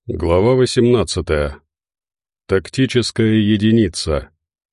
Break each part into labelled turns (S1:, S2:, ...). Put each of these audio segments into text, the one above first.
S1: Глава 18. Тактическая единица.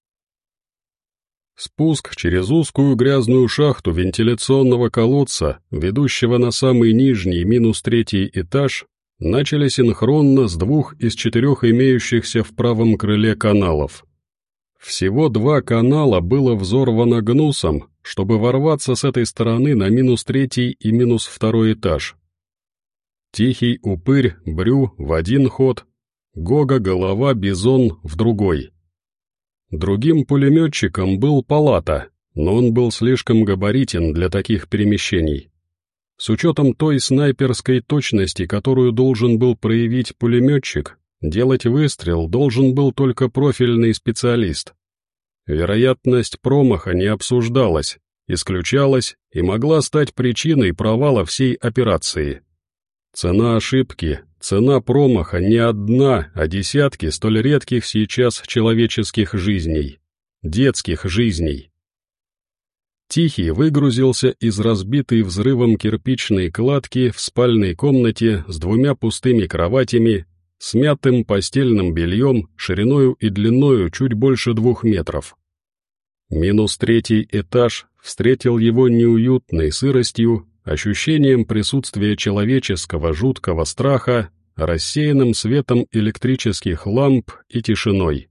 S1: Спуск через узкую грязную шахту вентиляционного колодца, ведущего на самый нижний -3 этаж, начали синхронно с 2 из 4 имеющихся в правом крыле каналов. Всего 2 канала было взорвано гнусом, чтобы ворваться с этой стороны на -3 и -2 этаж. Тихий упырь, Брю в один ход, Гога, голова, бизон в другой. Другим пулеметчиком был Палата, но он был слишком габаритен для таких перемещений. С учетом той снайперской точности, которую должен был проявить пулеметчик, делать выстрел должен был только профильный специалист. Вероятность промаха не обсуждалась, исключалась и могла стать причиной провала всей операции. Цена ошибки, цена промаха не одна, а десятки столь редких сейчас человеческих жизней, детских жизней. Тихий выгрузился из разбитой взрывом кирпичной кладки в спальной комнате с 2 пустыми кроватями, смятым постельным бельем, шириною и длиною чуть больше 2 метров. -3 этаж встретил его неуютной сыростью, ощущением присутствия человеческого жуткого страха, рассеянным светом электрических ламп и тишиной.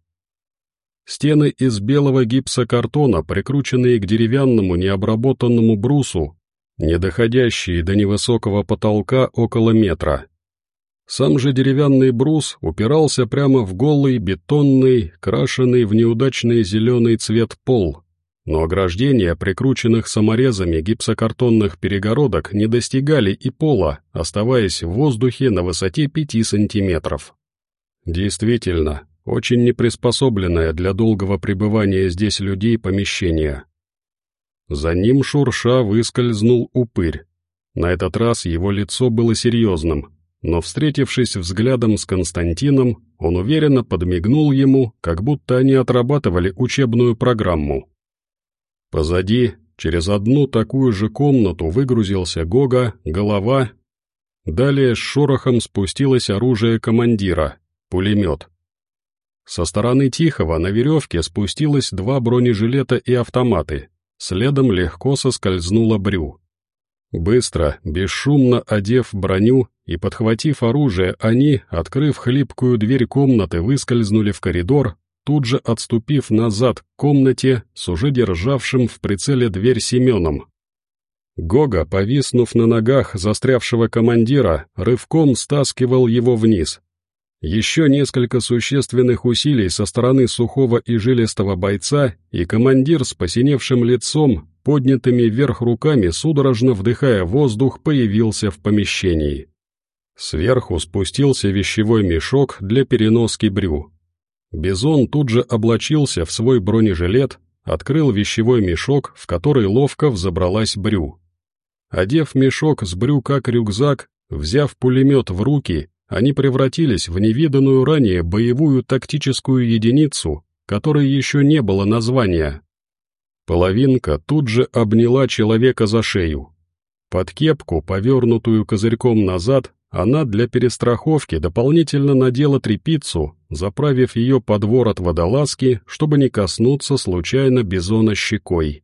S1: Стены из белого гипсокартона, прикрученные к деревянному необработанному брусу, не доходящие до невысокого потолка около метра. Сам же деревянный брус упирался прямо в голый, бетонный, крашеный в неудачный зеленый цвет пол, но ограждения, прикрученных саморезами гипсокартонных перегородок, не достигали и пола, оставаясь в воздухе на высоте 5 сантиметров. Действительно, очень неприспособленное для долгого пребывания здесь людей помещение. За ним шурша выскользнул упырь. На этот раз его лицо было серьезным, но, встретившись взглядом с Константином, он уверенно подмигнул ему, как будто они отрабатывали учебную программу. Позади, через одну такую же комнату выгрузился Гога, голова. Далее с шорохом спустилось оружие командира, пулемет. Со стороны Тихого на веревке спустилось 2 бронежилета и автоматы, следом легко соскользнула Брю. Быстро, бесшумно одев броню и подхватив оружие, они, открыв хлипкую дверь комнаты, выскользнули в коридор, тут же отступив назад к комнате с уже державшим в прицеле дверь Семеном. Гога, повиснув на ногах застрявшего командира, рывком стаскивал его вниз. Еще несколько существенных усилий со стороны сухого и жилистого бойца, и командир с посиневшим лицом, поднятыми вверх руками, судорожно вдыхая воздух, появился в помещении. Сверху спустился вещевой мешок для переноски Брю. Бизон тут же облачился в свой бронежилет, открыл вещевой мешок, в который ловко взобралась Брю. Одев мешок с Брю как рюкзак, взяв пулемет в руки, они превратились в невиданную ранее боевую тактическую единицу, которой еще не было названия. Половинка тут же обняла человека за шею. Под кепку, повернутую козырьком назад, она для перестраховки дополнительно надела тряпицу, заправив ее под ворот водолазки, чтобы не коснуться случайно бизона щекой.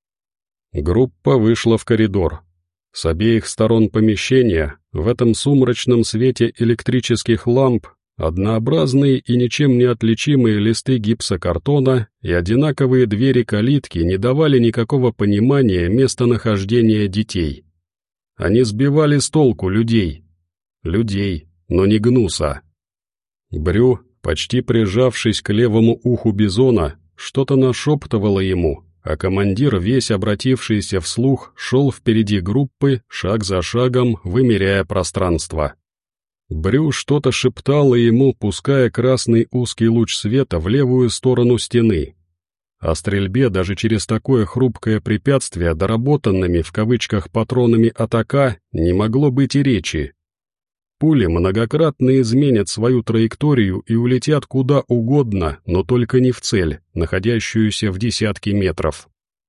S1: Группа вышла в коридор. С обеих сторон помещения, в этом сумрачном свете электрических ламп, однообразные и ничем не отличимые листы гипсокартона и одинаковые двери-калитки не давали никакого понимания местонахождения детей. Они сбивали с толку людей. Людей, но не гнуса. Брю, почти прижавшись к левому уху бизона, что-то нашептывало ему, а командир, весь обратившийся вслух, шел впереди группы, шаг за шагом, вымеряя пространство. Брю что-то шептало ему, пуская красный узкий луч света в левую сторону стены. О стрельбе даже через такое хрупкое препятствие доработанными в кавычках патронами от АК не могло быть и речи. Пули многократно изменят свою траекторию и улетят куда угодно, но только не в цель, находящуюся в десятки метров.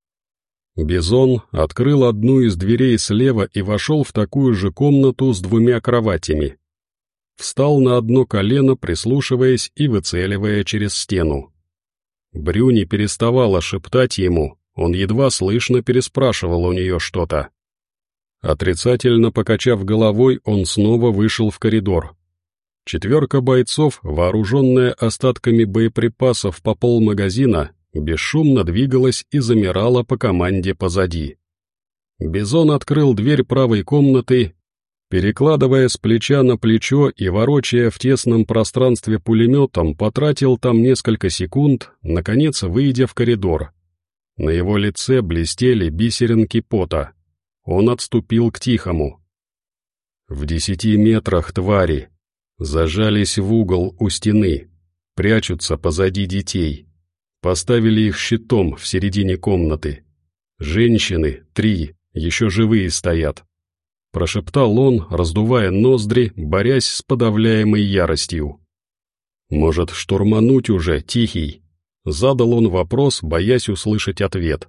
S1: Бизон открыл одну из дверей слева и вошел в такую же комнату с 2 кроватями. встал на одно колено, прислушиваясь и выцеливая через стену. Брю не переставала шептать ему, он едва слышно переспрашивал у нее что-то. Отрицательно покачав головой, он снова вышел в коридор. 4 бойцов, вооруженная остатками боеприпасов по полмагазина, бесшумно двигалась и замирала по команде позади. Бизон открыл дверь правой комнаты, перекладывая с плеча на плечо и ворочая в тесном пространстве пулеметом, потратил там несколько секунд, наконец выйдя в коридор. На его лице блестели бисеринки пота. Он отступил к Тихому. В 10 метрах твари. Зажались в угол у стены. Прячутся позади детей. Поставили их щитом в середине комнаты. Женщины, 3, еще живые стоят. Прошептал он, раздувая ноздри, борясь с подавляемой яростью. «Может, штурмануть уже, Тихий?» Задал он вопрос, боясь услышать ответ.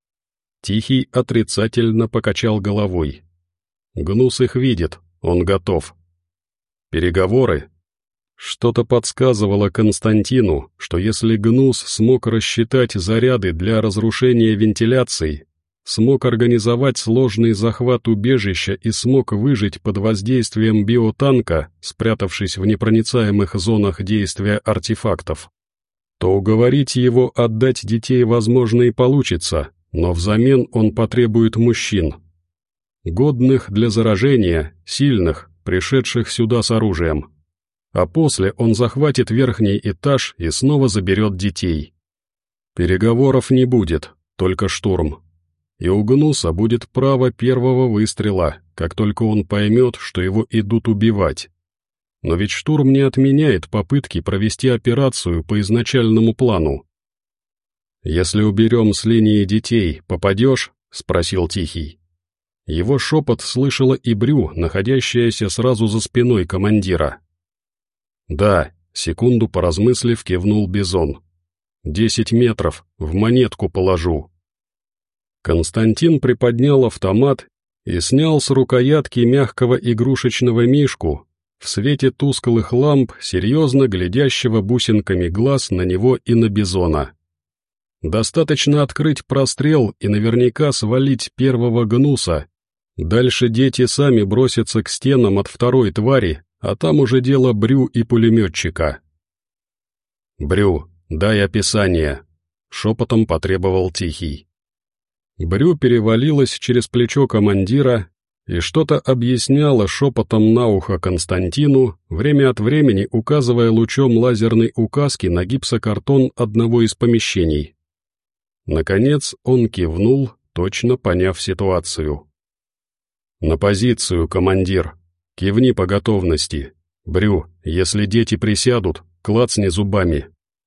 S1: Тихий отрицательно покачал головой. Гнус их видит, он готов. Переговоры? Что-то подсказывало Константину, что если Гнус смог рассчитать заряды для разрушения вентиляций, смог организовать сложный захват убежища и смог выжить под воздействием биотанка, спрятавшись в непроницаемых зонах действия артефактов, то уговорить его отдать детей возможно и получится, но взамен он потребует мужчин. Годных для заражения, сильных, пришедших сюда с оружием. А после он захватит верхний этаж и снова заберет детей. Переговоров не будет, только штурм. И у Гнуса будет право первого выстрела, как только он поймет, что его идут убивать. Но ведь штурм не отменяет попытки провести операцию по изначальному плану. «Если уберем с линии детей, попадешь?» — спросил Тихий. Его шепот слышала и Брю, находящаяся сразу за спиной командира. «Да», — секунду поразмыслив, кивнул Бизон. 10 метров, в монетку положу». Константин приподнял автомат и снял с рукоятки мягкого игрушечного мишку, в свете тусклых ламп, серьезно глядящего бусинками глаз на него и на Бизона. Достаточно открыть прострел и наверняка свалить первого Гнуса. Дальше дети сами бросятся к стенам от второй твари, а там уже дело Брю и пулеметчика. «Брю, дай описание», — шепотом потребовал Тихий. Брю перевалилась через плечо командира и что-то объясняла шепотом на ухо Константину, время от времени указывая лучом лазерной указки на гипсокартон одного из помещений. Наконец он кивнул, точно поняв ситуацию. «На позицию, командир. Кивни по готовности. Брю, если дети присядут, клацни зубами».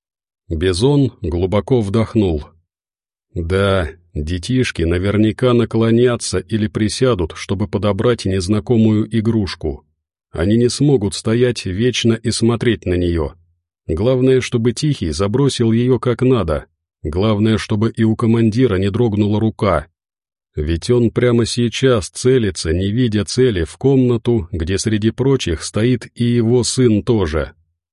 S1: Бизон глубоко вдохнул. «Да, детишки наверняка наклонятся или присядут, чтобы подобрать незнакомую игрушку. Они не смогут стоять вечно и смотреть на нее. Главное, чтобы Тихий забросил ее как надо. Главное, чтобы и у командира не дрогнула рука. Ведь он прямо сейчас целится, не видя цели, в комнату, где среди прочих стоит и его сын тоже».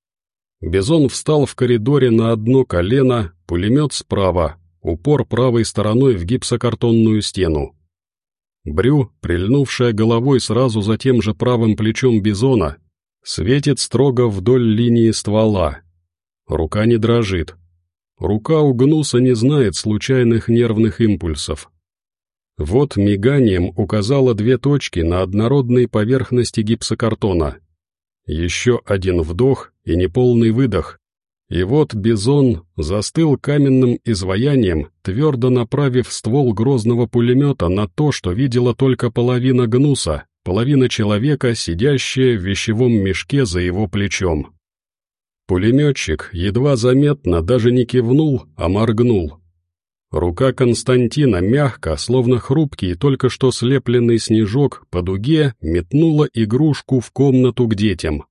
S1: Бизон встал в коридоре на одно колено, пулемет справа, упор правой стороной в гипсокартонную стену. Брю, прильнувшая головой сразу за тем же правым плечом Бизона, светит строго вдоль линии ствола. Рука не дрожит. Рука у Гнуса не знает случайных нервных импульсов. Вот миганием указала 2 точки на однородной поверхности гипсокартона. Еще один вдох и неполный выдох. И вот Бизон застыл каменным изваянием, твердо направив ствол грозного пулемета на то, что видела только половина Гнуса, половина человека, сидящая в вещевом мешке за его плечом. Пулеметчик едва заметно даже не кивнул, а моргнул. Рука Константина мягко, словно хрупкий, только что слепленный снежок, по дуге метнула игрушку в комнату к детям.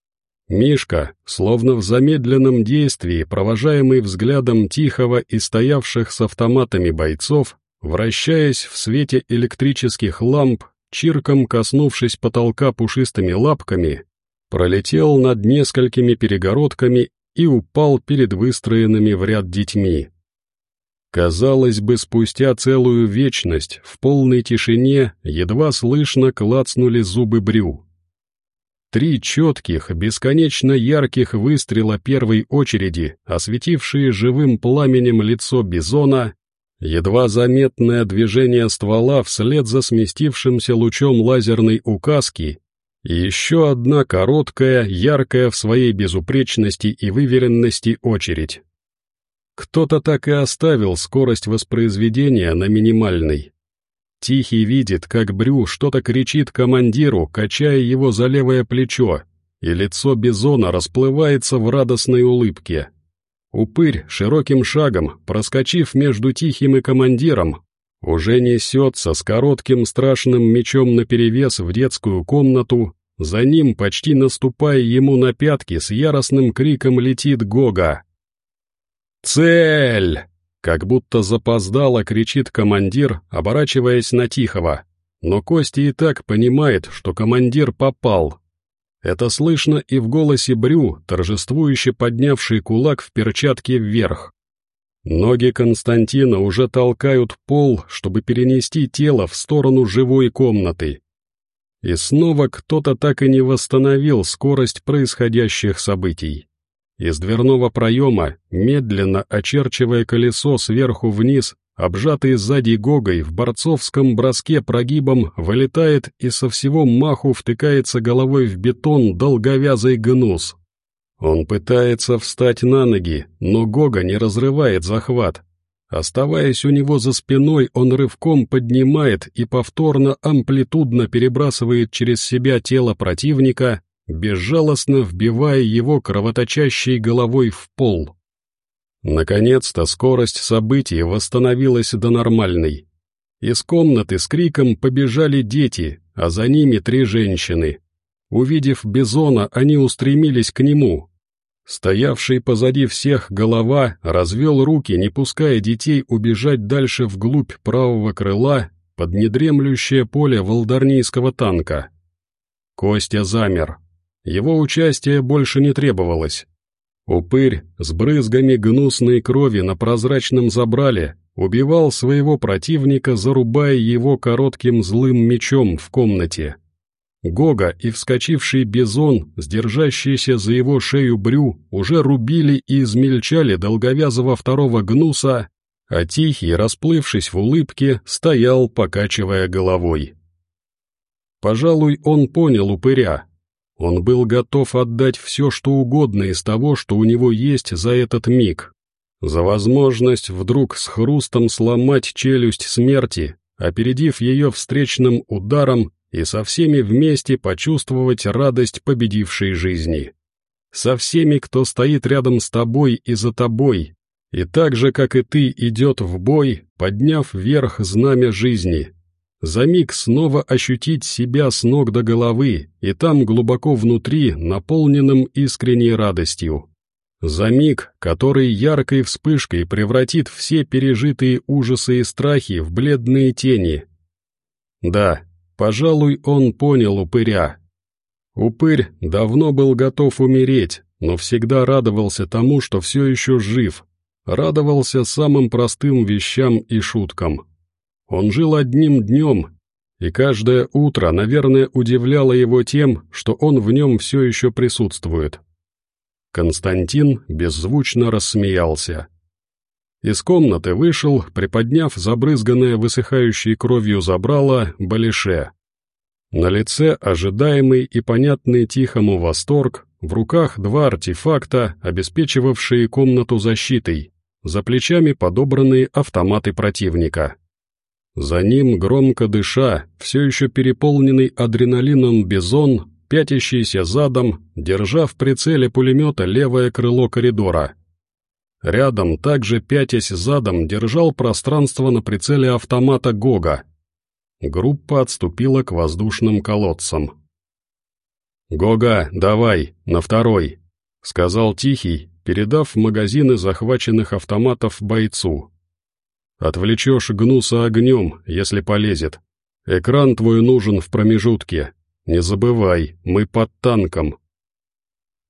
S1: Мишка, словно в замедленном действии, провожаемый взглядом Тихого и стоявших с автоматами бойцов, вращаясь в свете электрических ламп, чирком коснувшись потолка пушистыми лапками, пролетел над несколькими перегородками и упал перед выстроенными в ряд детьми. Казалось бы, спустя целую вечность в полной тишине едва слышно клацнули зубы Брю. 3 четких, бесконечно ярких выстрела первой очереди, осветившие живым пламенем лицо бизона, едва заметное движение ствола вслед за сместившимся лучом лазерной указки и еще одна короткая, яркая в своей безупречности и выверенности очередь. Кто-то так и оставил скорость воспроизведения на минимальной. Тихий видит, как Брю что-то кричит командиру, качая его за левое плечо, и лицо бизона расплывается в радостной улыбке. Упырь широким шагом, проскочив между Тихим и командиром, уже несется с коротким страшным мечом наперевес в детскую комнату, за ним, почти наступая ему на пятки, с яростным криком летит Гога. «Цель!» — как будто запоздало кричит командир, оборачиваясь на Тихого, но Костя и так понимает, что командир попал. Это слышно и в голосе Брю, торжествующе поднявший кулак в перчатке вверх. Ноги Константина уже толкают пол, чтобы перенести тело в сторону живой комнаты. И снова кто-то так и не восстановил скорость происходящих событий. Из дверного проема, медленно очерчивая колесо сверху вниз, обжатый сзади Гогой в борцовском броске прогибом, вылетает и со всего маху втыкается головой в бетон долговязый гнус. Он пытается встать на ноги, но Гога не разрывает захват. Оставаясь у него за спиной, он рывком поднимает и повторно амплитудно перебрасывает через себя тело противника, безжалостно вбивая его кровоточащей головой в пол. Наконец-то скорость событий восстановилась до нормальной. Из комнаты с криком побежали дети, а за ними 3 женщины. Увидев бизона, они устремились к нему. Стоявший позади всех голова развел руки, не пуская детей убежать дальше вглубь правого крыла под недремлющее поле волдарнийского танка. Костя замер. Его участие больше не требовалось. Упырь с брызгами гнусной крови на прозрачном забрале убивал своего противника, зарубая его коротким злым мечом в комнате. Гога и вскочивший бизон, сдержащийся за его шею Брю, уже рубили и измельчали долговязого второго гнуса, а Тихий, расплывшись в улыбке, стоял, покачивая головой. Пожалуй, он понял упыря. Он был готов отдать все, что угодно из того, что у него есть за этот миг. За возможность вдруг с хрустом сломать челюсть смерти, опередив ее встречным ударом и со всеми вместе почувствовать радость победившей жизни. Со всеми, кто стоит рядом с тобой и за тобой, и так же, как и ты, идет в бой, подняв вверх знамя жизни. За миг снова ощутить себя с ног до головы, и там глубоко внутри, наполненным искренней радостью. За миг, который яркой вспышкой превратит все пережитые ужасы и страхи в бледные тени. Да, пожалуй, он понял упыря. Упырь давно был готов умереть, но всегда радовался тому, что все еще жив, радовался самым простым вещам и шуткам. Он жил одним днем, и каждое утро, наверное, удивляло его тем, что он в нем все еще присутствует. Константин беззвучно рассмеялся. Из комнаты вышел, приподняв забрызганное высыхающей кровью забрало, Балише. На лице ожидаемый и понятный Тихому восторг, в руках 2 артефакта, обеспечивавшие комнату защитой, за плечами подобранные автоматы противника. За ним, громко дыша, все еще переполненный адреналином бизон, пятящийся задом, держа в прицеле пулемета левое крыло коридора. Рядом, также пятясь задом, держал пространство на прицеле автомата Гога. Группа отступила к воздушным колодцам. «Гога, давай, на второй», — сказал Тихий, передав магазины захваченных автоматов бойцу. «Отвлечешь гнуса огнем, если полезет. Экран твой нужен в промежутке. Не забывай, мы под танком.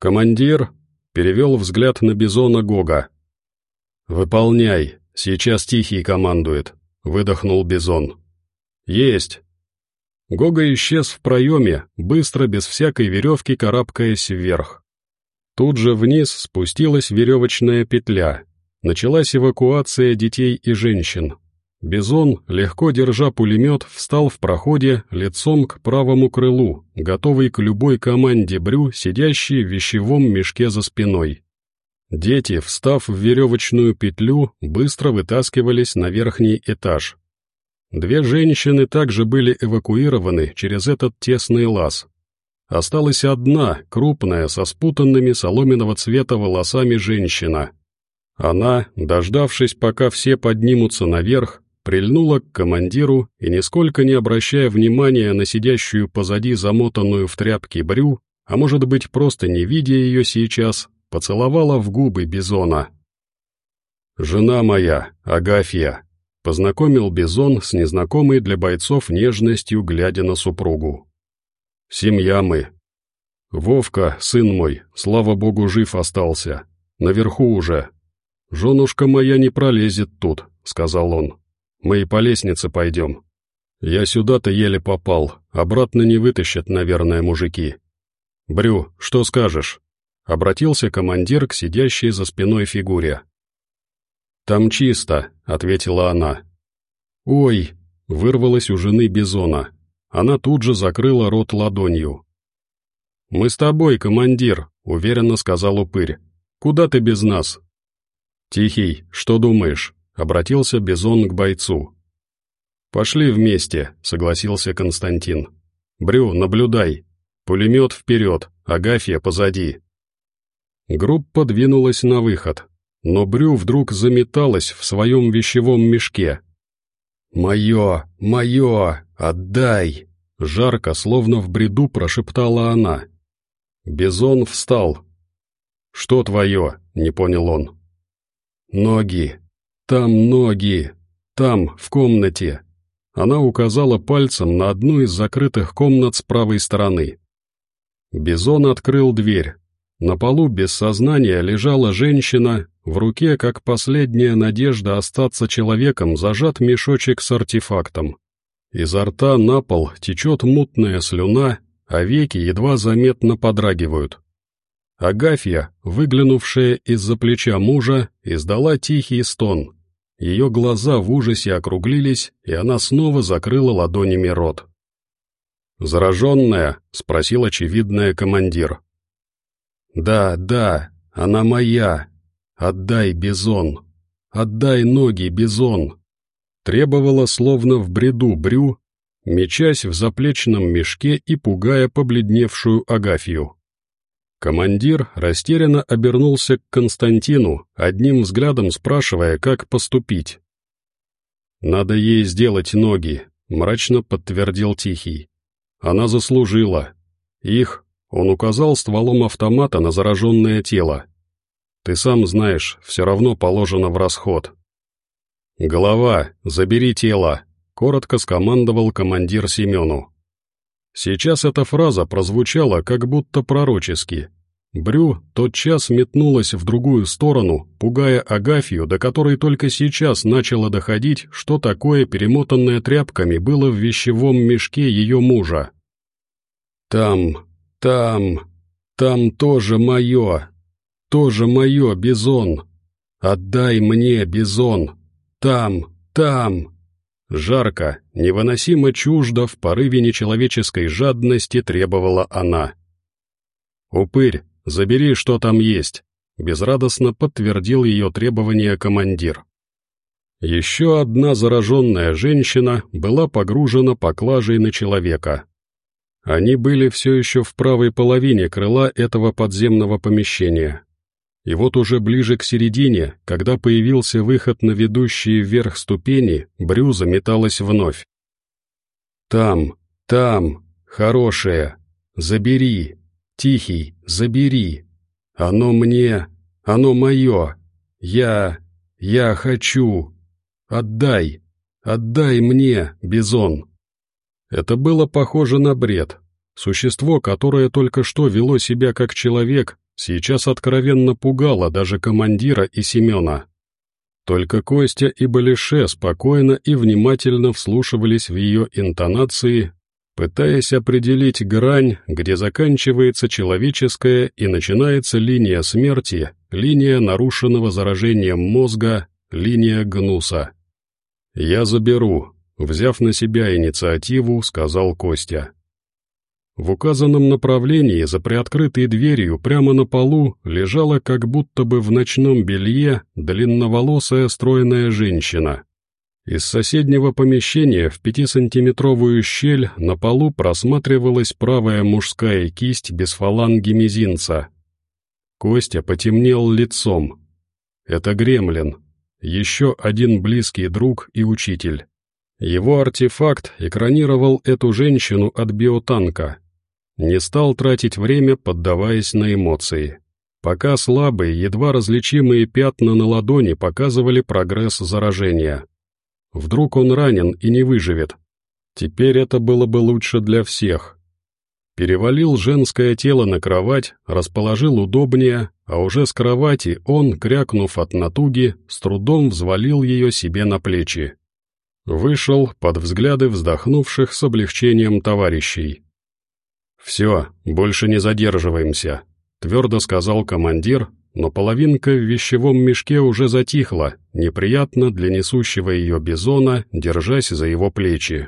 S1: «Командир?» — перевел взгляд на Бизона Гога. «Выполняй, сейчас Тихий командует», — выдохнул Бизон. «Есть». Гога исчез в проеме, быстро, без всякой веревки, карабкаясь вверх. Тут же вниз спустилась веревочная петля. Началась эвакуация детей и женщин. Бизон, легко держа пулемет, встал в проходе лицом к правому крылу, готовый к любой команде Брю, сидящей в вещевом мешке за спиной. Дети, встав в веревочную петлю, быстро вытаскивались на верхний этаж. 2 женщины также были эвакуированы через этот тесный лаз. Осталась одна, крупная, со спутанными соломенного цвета волосами женщина. Она, дождавшись, пока все поднимутся наверх, прильнула к командиру и, нисколько не обращая внимания на сидящую позади замотанную в тряпки Брю, а может быть, просто не видя ее сейчас, поцеловала в губы Бизона. «Жена моя, Агафья», — познакомил Бизон с незнакомой для бойцов нежностью, глядя на супругу. «Семья мы. Вовка, сын мой, слава богу, жив остался. Наверху уже. Женушка моя не пролезет тут», — сказал он. «Мы и по лестнице пойдем. Я сюда-то еле попал, обратно не вытащат, наверное, мужики. Брю, что скажешь?» — обратился командир к сидящей за спиной фигуре. «Там чисто», — ответила она. «Ой!» — вырвалось у жены Бизона. Она тут же закрыла рот ладонью. «Мы с тобой, командир», — уверенно сказал упырь. «Куда ты без нас?» «Тихий, что думаешь?» — обратился Бизон к бойцу. «Пошли вместе», — согласился Константин. «Брю, наблюдай. Пулемет вперед, Агафья позади». Группа двинулась на выход, но Брю вдруг заметалась в своем вещевом мешке. «Мое, мое, отдай!» — жарко, словно в бреду прошептала она. Бизон встал. «Что твое?» — не понял он. «Ноги! Там ноги! Там, в комнате!» Она указала пальцем на одну из закрытых комнат с правой стороны. Бизон открыл дверь. На полу без сознания лежала женщина, в руке, как последняя надежда остаться человеком, зажат мешочек с артефактом. Изо рта на пол течет мутная слюна, а веки едва заметно подрагивают. Агафья, выглянувшая из-за плеча мужа, издала тихий стон. Ее глаза в ужасе округлились, и она снова закрыла ладонями рот. «Зараженная?» — спросил очевидная командир. «Да, да, она моя. Отдай, Бизон. Отдай ноги, Бизон!» Требовала словно в бреду Брю, мечась в заплечном мешке и пугая побледневшую Агафью. Командир растерянно обернулся к Константину, одним взглядом спрашивая, как поступить. «Надо ей сделать ноги», — мрачно подтвердил Тихий. «Она заслужила. Их...» — он указал стволом автомата на зараженное тело. «Ты сам знаешь, все равно положено в расход». «Голова, забери тело», — коротко скомандовал командир Семену. Сейчас эта фраза прозвучала как будто пророчески. Брю тотчас метнулась в другую сторону, пугая Агафью, до которой только сейчас начало доходить, что такое перемотанное тряпками было в вещевом мешке ее мужа. «Там тоже мое, Бизон! Отдай мне, Бизон! Там!» Жарко, невыносимо чуждо, в порыве нечеловеческой жадности требовала она. «Упырь, забери, что там есть», — безрадостно подтвердил ее требование командир. Еще одна зараженная женщина была погружена поклажей на человека. Они были все еще в правой половине крыла этого подземного помещения. И вот уже ближе к середине, когда появился выход на ведущие вверх ступени, Брю заметалась вновь. «Там, хорошая, забери, Тихий, забери. Оно мне, оно мое. Я хочу. Отдай мне, Бизон». Это было похоже на бред. Существо, которое только что вело себя как человек, сейчас откровенно пугала даже командира и Семена. Только Костя и Балише спокойно и внимательно вслушивались в ее интонации, пытаясь определить грань, где заканчивается человеческая и начинается линия смерти, линия нарушенного заражением мозга, линия гнуса. «Я заберу», — взяв на себя инициативу, сказал Костя. В указанном направлении за приоткрытой дверью прямо на полу лежала как будто бы в ночном белье длинноволосая стройная женщина. Из соседнего помещения в 5-сантиметровую щель на полу просматривалась правая мужская кисть без фаланги мизинца. Костя потемнел лицом. Это Гремлин, еще один близкий друг и учитель. Его артефакт экранировал эту женщину от биотанка. Не стал тратить время, поддаваясь на эмоции. Пока слабые, едва различимые пятна на ладони показывали прогресс заражения. Вдруг он ранен и не выживет. Теперь это было бы лучше для всех. Перевалил женское тело на кровать, расположил удобнее, а уже с кровати он, крякнув от натуги, с трудом взвалил ее себе на плечи. Вышел под взгляды вздохнувших с облегчением товарищей. «Все, больше не задерживаемся», — твердо сказал командир, но половинка в вещевом мешке уже затихла, неприятно для несущего ее бизона, держась за его плечи.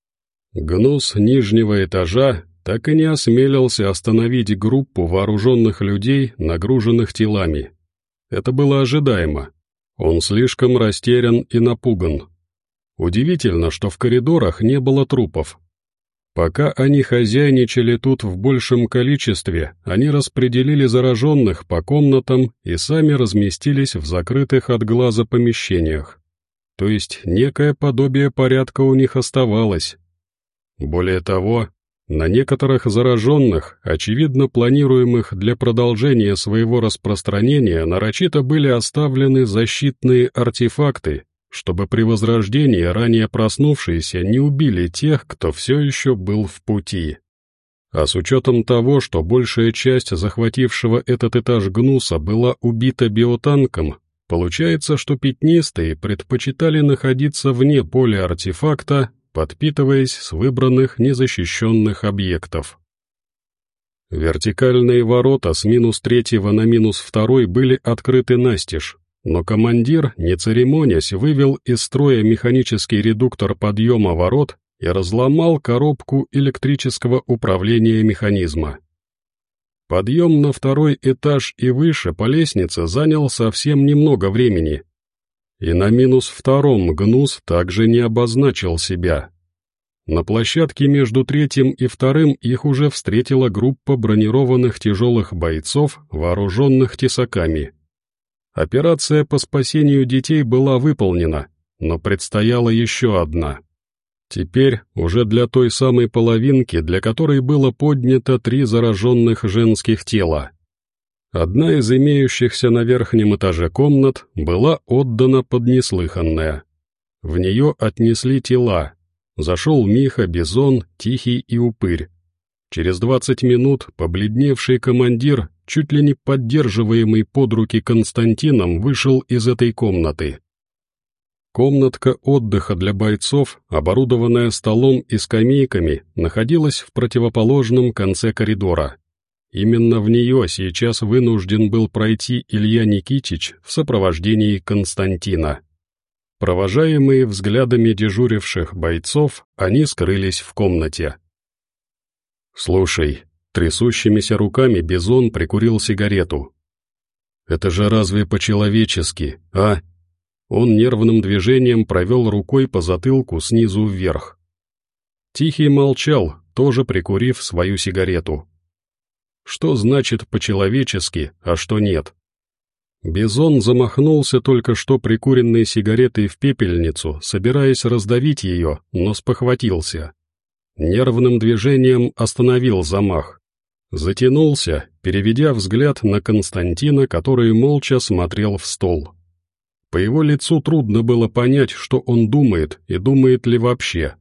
S1: Гнус нижнего этажа так и не осмелился остановить группу вооруженных людей, нагруженных телами. Это было ожидаемо. Он слишком растерян и напуган. Удивительно, что в коридорах не было трупов. Пока они хозяйничали тут в большем количестве, они распределили зараженных по комнатам и сами разместились в закрытых от глаза помещениях. То есть некое подобие порядка у них оставалось. Более того, на некоторых зараженных, очевидно планируемых для продолжения своего распространения, нарочито были оставлены защитные артефакты, чтобы при возрождении ранее проснувшиеся не убили тех, кто все еще был в пути. А с учетом того, что большая часть захватившего этот этаж гнуса была убита биотанком, получается, что пятнистые предпочитали находиться вне поля артефакта, подпитываясь с выбранных незащищенных объектов. Вертикальные ворота с -3 на -2 были открыты настежь, но командир, не церемонясь, вывел из строя механический редуктор подъема ворот и разломал коробку электрического управления механизма. Подъем на 2-й этаж и выше по лестнице занял совсем немного времени, и на -2 гнус также не обозначил себя. На площадке между 3-м и 2-м их уже встретила группа бронированных тяжелых бойцов, вооруженных тесаками. Операция по спасению детей была выполнена, но предстояла еще одна. Теперь уже для той самой половинки, для которой было поднято 3 зараженных женских тела. Одна из имеющихся на верхнем этаже комнат была отдана под неслыханное. В нее отнесли тела. Зашел Миха, Бизон, Тихий и Упырь. Через 20 минут побледневший командир, чуть ли не поддерживаемый под руки Константином, вышел из этой комнаты. Комнатка отдыха для бойцов, оборудованная столом и скамейками, находилась в противоположном конце коридора. Именно в нее сейчас вынужден был пройти Илья Никитич в сопровождении Константина. Провожаемые взглядами дежуривших бойцов, они скрылись в комнате. «Слушай», трясущимися руками Бизон прикурил сигарету. «Это же разве по-человечески, а?» Он нервным движением провел рукой по затылку снизу вверх. Тихий молчал, тоже прикурив свою сигарету. Что значит по-человечески, а что нет? Бизон замахнулся только что прикуренной сигаретой в пепельницу, собираясь раздавить ее, но спохватился. Нервным движением остановил замах. Затянулся, переведя взгляд на Константина, который молча смотрел в стол. По его лицу трудно было понять, что он думает и думает ли вообще.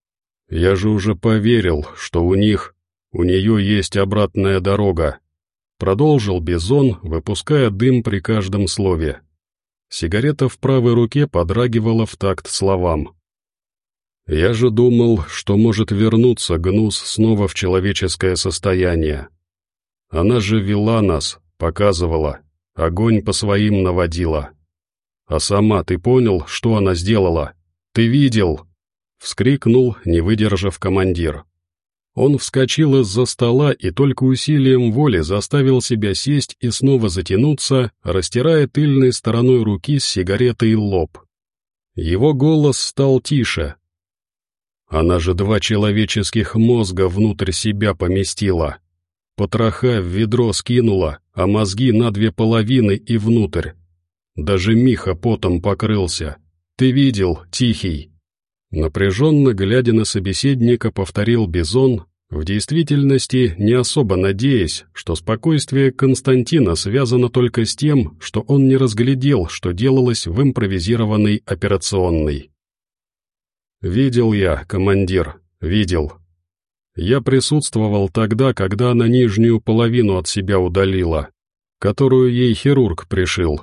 S1: «Я же уже поверил, что у нее есть обратная дорога», продолжил Бизон, выпуская дым при каждом слове. Сигарета в правой руке подрагивала в такт словам. «Я же думал, что может вернуться Гнус снова в человеческое состояние. Она же вела нас, показывала, огонь по своим наводила. А сама ты понял, что она сделала? Ты видел?» — вскрикнул, не выдержав командир. Он вскочил из-за стола и только усилием воли заставил себя сесть и снова затянуться, растирая тыльной стороной руки с сигаретой лоб. Его голос стал тише. «Она же 2 человеческих мозга внутрь себя поместила. Потроха в ведро скинула, а мозги на 2 половины и внутрь. Даже Миха потом покрылся. Ты видел, Тихий?» Напряженно глядя на собеседника, повторил Бизон, в действительности не особо надеясь, что спокойствие Константина связано только с тем, что он не разглядел, что делалось в импровизированной операционной. «Видел я, командир, видел. Я присутствовал тогда, когда она нижнюю половину от себя удалила, которую ей хирург пришил».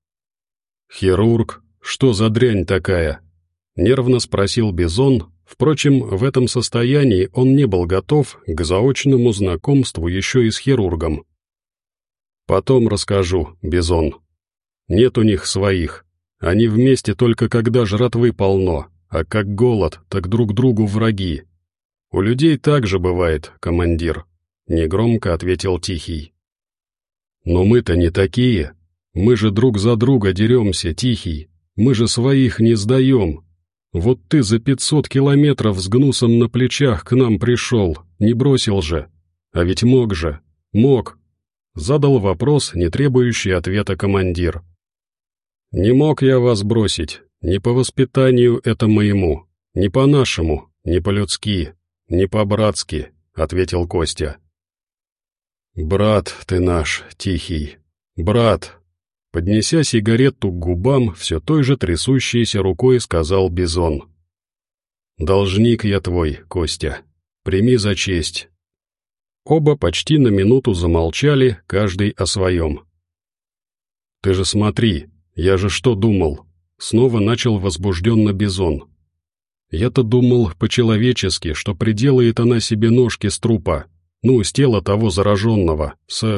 S1: «Хирург? Что за дрянь такая?» — нервно спросил Бизон. Впрочем, в этом состоянии он не был готов к заочному знакомству еще и с хирургом. «Потом расскажу, Бизон. Нет у них своих. Они вместе только когда жратвы полно, а как голод, так друг другу враги. У людей так же бывает, командир», — негромко ответил Тихий. «Но мы-то не такие. Мы же друг за друга деремся, Тихий. Мы же своих не сдаем. Вот ты за 500 километров с Гнусом на плечах к нам пришел, не бросил же. А ведь мог же, мог», — задал вопрос, не требующий ответа командир. «Не мог я вас бросить, не по воспитанию это моему, не по-нашему, не по-людски, не по-братски», — ответил Костя. «Брат ты наш, Тихий, брат», — поднеся сигарету к губам, все той же трясущейся рукой сказал Бизон. «Должник я твой, Костя, прими за честь». Оба почти на минуту замолчали, каждый о своем. «Ты же смотри, я же что думал?» — снова начал возбужденно Бизон. «Я-то думал по-человечески, что приделает она себе ножки с трупа, с тела того зараженного,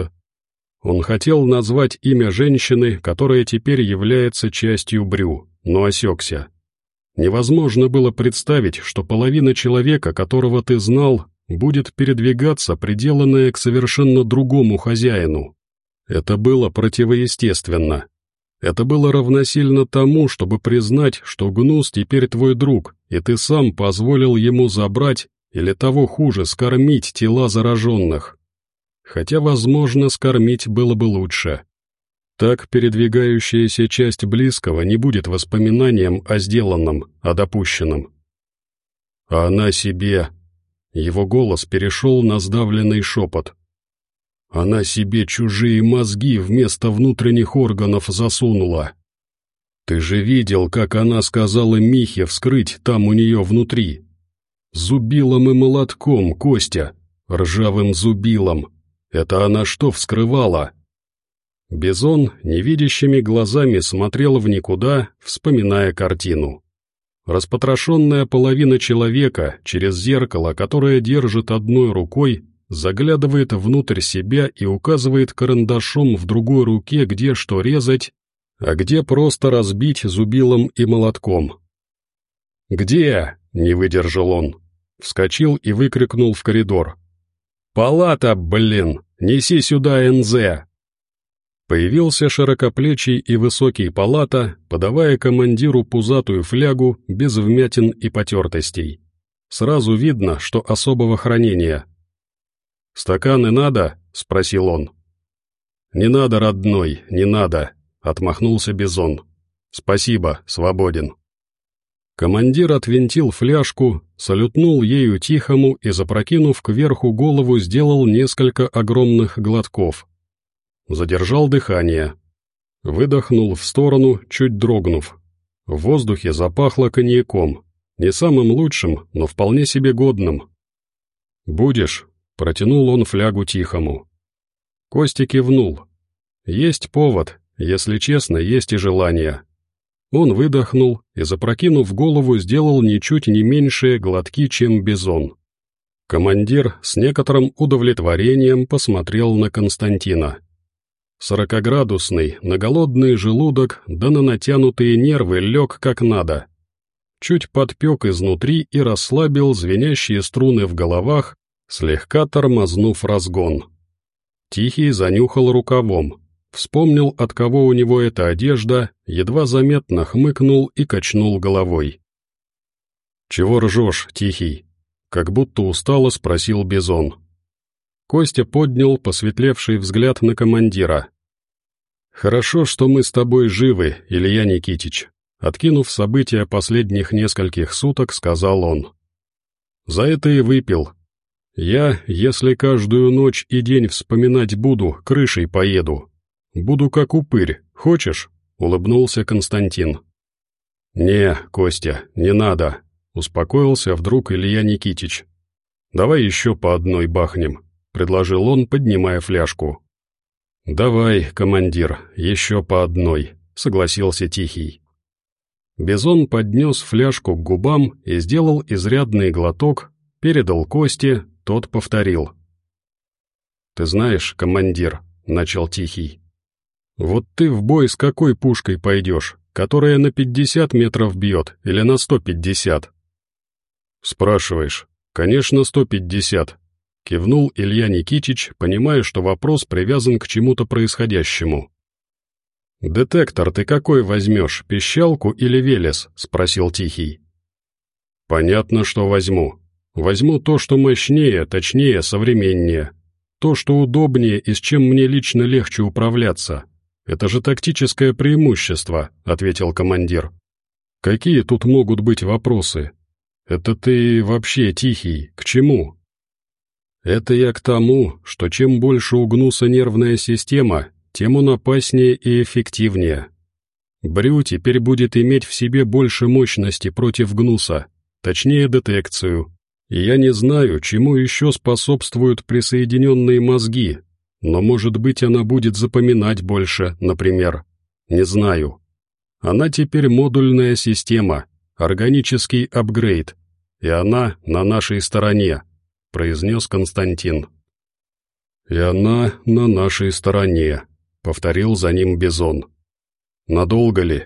S1: Он хотел назвать имя женщины, которая теперь является частью Брю, но осекся. Невозможно было представить, что половина человека, которого ты знал, будет передвигаться, приделанная к совершенно другому хозяину. Это было противоестественно. Это было равносильно тому, чтобы признать, что Гнус теперь твой друг, и ты сам позволил ему забрать, или того хуже, скормить тела зараженных. Хотя, возможно, скормить было бы лучше. Так передвигающаяся часть близкого не будет воспоминанием о сделанном, о допущенном. А она себе... Его голос перешел на сдавленный шепот. Она себе чужие мозги вместо внутренних органов засунула. Ты же видел, как она сказала Михе вскрыть там у нее внутри. Зубилом и молотком, Костя, ржавым зубилом. Это она что вскрывала?» Бизон невидящими глазами смотрел в никуда, вспоминая картину. Распотрошенная половина человека через зеркало, которое держит одной рукой, заглядывает внутрь себя и указывает карандашом в другой руке, где что резать, а где просто разбить зубилом и молотком. «Где?» — не выдержал он. Вскочил и выкрикнул в коридор. «Палата, блин! Неси сюда НЗ!» Появился широкоплечий и высокий Палата, подавая командиру пузатую флягу без вмятин и потертостей. Сразу видно, что особого хранения. «Стаканы надо?» — спросил он. «Не надо, родной, не надо», — отмахнулся Бизон. «Спасибо, свободен». Командир отвинтил фляжку, салютнул ею Тихому и, запрокинув кверху голову, сделал несколько огромных глотков. Задержал дыхание. Выдохнул в сторону, чуть дрогнув. В воздухе запахло коньяком. Не самым лучшим, но вполне себе годным. «Будешь?» — протянул он флягу Тихому. Костя кивнул. Есть повод, если честно, есть и желание. Он выдохнул и, запрокинув голову, сделал ничуть не меньшие глотки, чем Бизон. Командир с некоторым удовлетворением посмотрел на Константина. 40-градусный, на голодный желудок, да на натянутые нервы лег как надо. Чуть подпек изнутри и расслабил звенящие струны в головах, слегка тормознув разгон. Тихий занюхал рукавом, вспомнил, от кого у него эта одежда, едва заметно хмыкнул и качнул головой. «Чего ржешь, Тихий?» — как будто устало спросил Бизон. Костя поднял посветлевший взгляд на командира. «Хорошо, что мы с тобой живы, Илья Никитич», — откинув события последних нескольких суток, сказал он. «За это и выпил. Я, если каждую ночь и день вспоминать буду, крышей поеду. Буду как упырь, хочешь?» — улыбнулся Константин. «Не, Костя, не надо», — успокоился вдруг Илья Никитич. «Давай еще по одной бахнем», — предложил он, поднимая фляжку. «Давай, командир, еще по одной», — согласился Тихий. Бизон поднес фляжку к губам и сделал изрядный глоток, передал Косте, тот повторил. «Ты знаешь, командир», — начал Тихий, — «вот ты в бой с какой пушкой пойдешь, которая на 50 метров бьет или на 150?» «Спрашиваешь, конечно, 150», — кивнул Илья Никитич, понимая, что вопрос привязан к чему-то происходящему. «Детектор ты какой возьмешь, пищалку или Велес?» — спросил Тихий. «Понятно, что возьму. Возьму то, что мощнее, точнее, современнее. То, что удобнее и с чем мне лично легче управляться. Это же тактическое преимущество», — ответил командир. «Какие тут могут быть вопросы? Это ты вообще, Тихий, к чему?» «Это я к тому, что чем больше у гнуса нервная система, тем он опаснее и эффективнее. Брю теперь будет иметь в себе больше мощности против гнуса, точнее детекцию. И я не знаю, чему еще способствуют присоединенные мозги, но, может быть, она будет запоминать больше, например. Не знаю. Она теперь модульная система, органический апгрейд, и она на нашей стороне», — произнес Константин. «И она на нашей стороне», — повторил за ним Бизон. «Надолго ли?»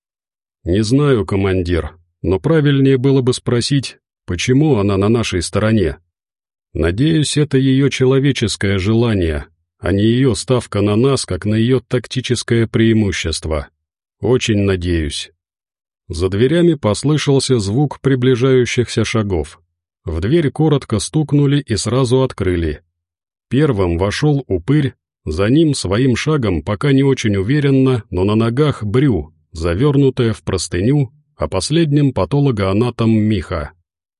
S1: «Не знаю, командир, но правильнее было бы спросить, почему она на нашей стороне. Надеюсь, это ее человеческое желание, а не ее ставка на нас, как на ее тактическое преимущество. Очень надеюсь». За дверями послышался звук приближающихся шагов. В дверь коротко стукнули и сразу открыли. Первым вошел упырь, за ним своим шагом, пока не очень уверенно, но на ногах Брю, завернутая в простыню, а последним патологоанатом Миха.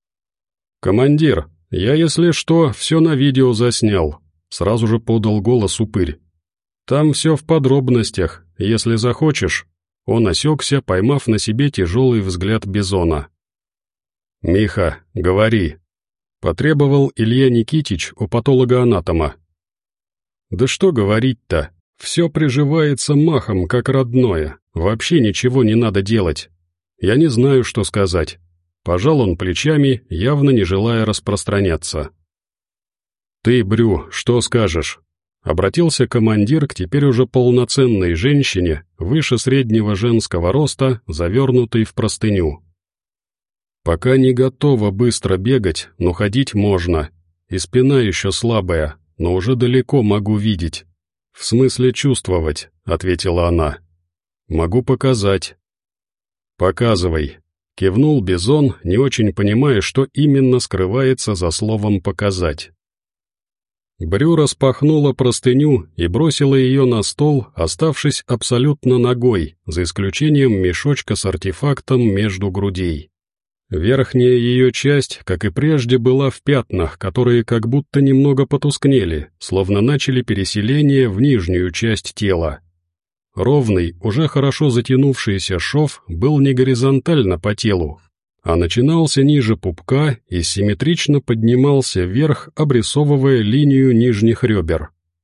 S1: «Командир, я, если что, все на видео заснял», — сразу же подал голос упырь. «Там все в подробностях, если захочешь». Он осекся, поймав на себе тяжелый взгляд Бизона. «Миха, говори», — потребовал Илья Никитич у патологоанатома. «Да что говорить-то, все приживается махом, как родное, вообще ничего не надо делать. Я не знаю, что сказать». Пожал он плечами, явно не желая распространяться. «Ты, Брю, что скажешь?» Обратился командир к теперь уже полноценной женщине, выше среднего женского роста, завернутой в простыню. «Пока не готова быстро бегать, но ходить можно, и спина еще слабая, но уже далеко могу видеть. В смысле чувствовать», — ответила она. «Могу показать». «Показывай», — кивнул Бизон, не очень понимая, что именно скрывается за словом «показать». Брю распахнула простыню и бросила ее на стол, оставшись абсолютно нагой, за исключением мешочка с артефактом между грудей. Верхняя ее часть, как и прежде, была в пятнах, которые как будто немного потускнели, словно начали переселение в нижнюю часть тела. Ровный, уже хорошо затянувшийся шов был не горизонтально по телу, а начинался ниже пупка и симметрично поднимался вверх, обрисовывая линию нижних ребер.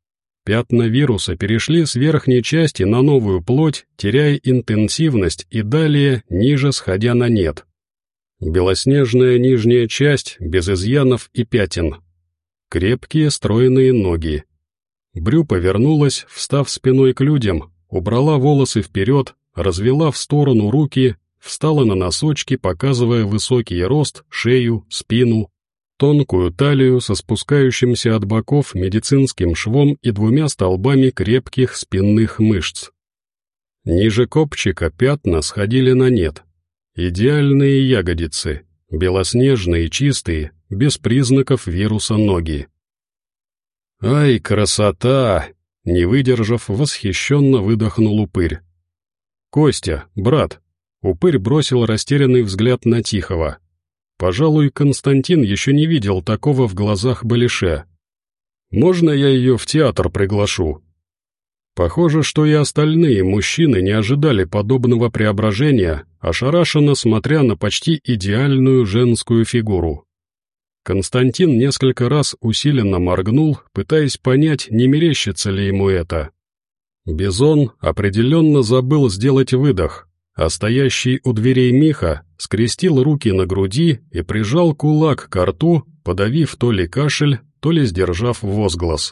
S1: Пятна вируса перешли с верхней части на новую плоть, теряя интенсивность и далее ниже сходя на нет. Белоснежная нижняя часть без изъянов и пятен. Крепкие стройные ноги. Брю повернулась, встав спиной к людям, убрала волосы вперед, развела в сторону руки, встала на носочки, показывая высокий рост, шею, спину, тонкую талию со спускающимся от боков медицинским швом и 2 столбами крепких спинных мышц. Ниже копчика пятна сходили на нет. Идеальные ягодицы, белоснежные, чистые, без признаков вируса ноги. «Ай, красота!» — не выдержав, восхищенно выдохнул упырь. «Костя, брат!» — упырь бросил растерянный взгляд на Тихого. Пожалуй, Константин еще не видел такого в глазах Балише. «Можно я ее в театр приглашу?» Похоже, что и остальные мужчины не ожидали подобного преображения, ошарашенно смотря на почти идеальную женскую фигуру. Константин несколько раз усиленно моргнул, пытаясь понять, не мерещится ли ему это. Бизон определенно забыл сделать выдох, а стоящий у дверей Миха скрестил руки на груди и прижал кулак к рту, подавив то ли кашель, то ли сдержав возглас.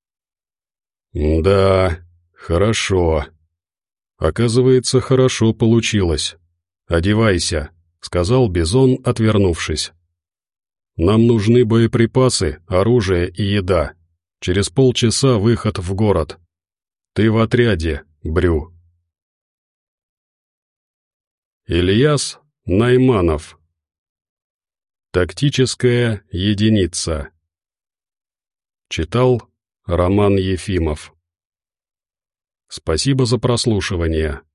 S1: «Да, хорошо. Оказывается, хорошо получилось. Одевайся», — сказал Бизон, отвернувшись. «Нам нужны боеприпасы, оружие и еда. Через полчаса выход в город. Ты в отряде, Брю». Ильяс Найманов. Тактическая единица. Читал Роман Ефимов. Спасибо за прослушивание.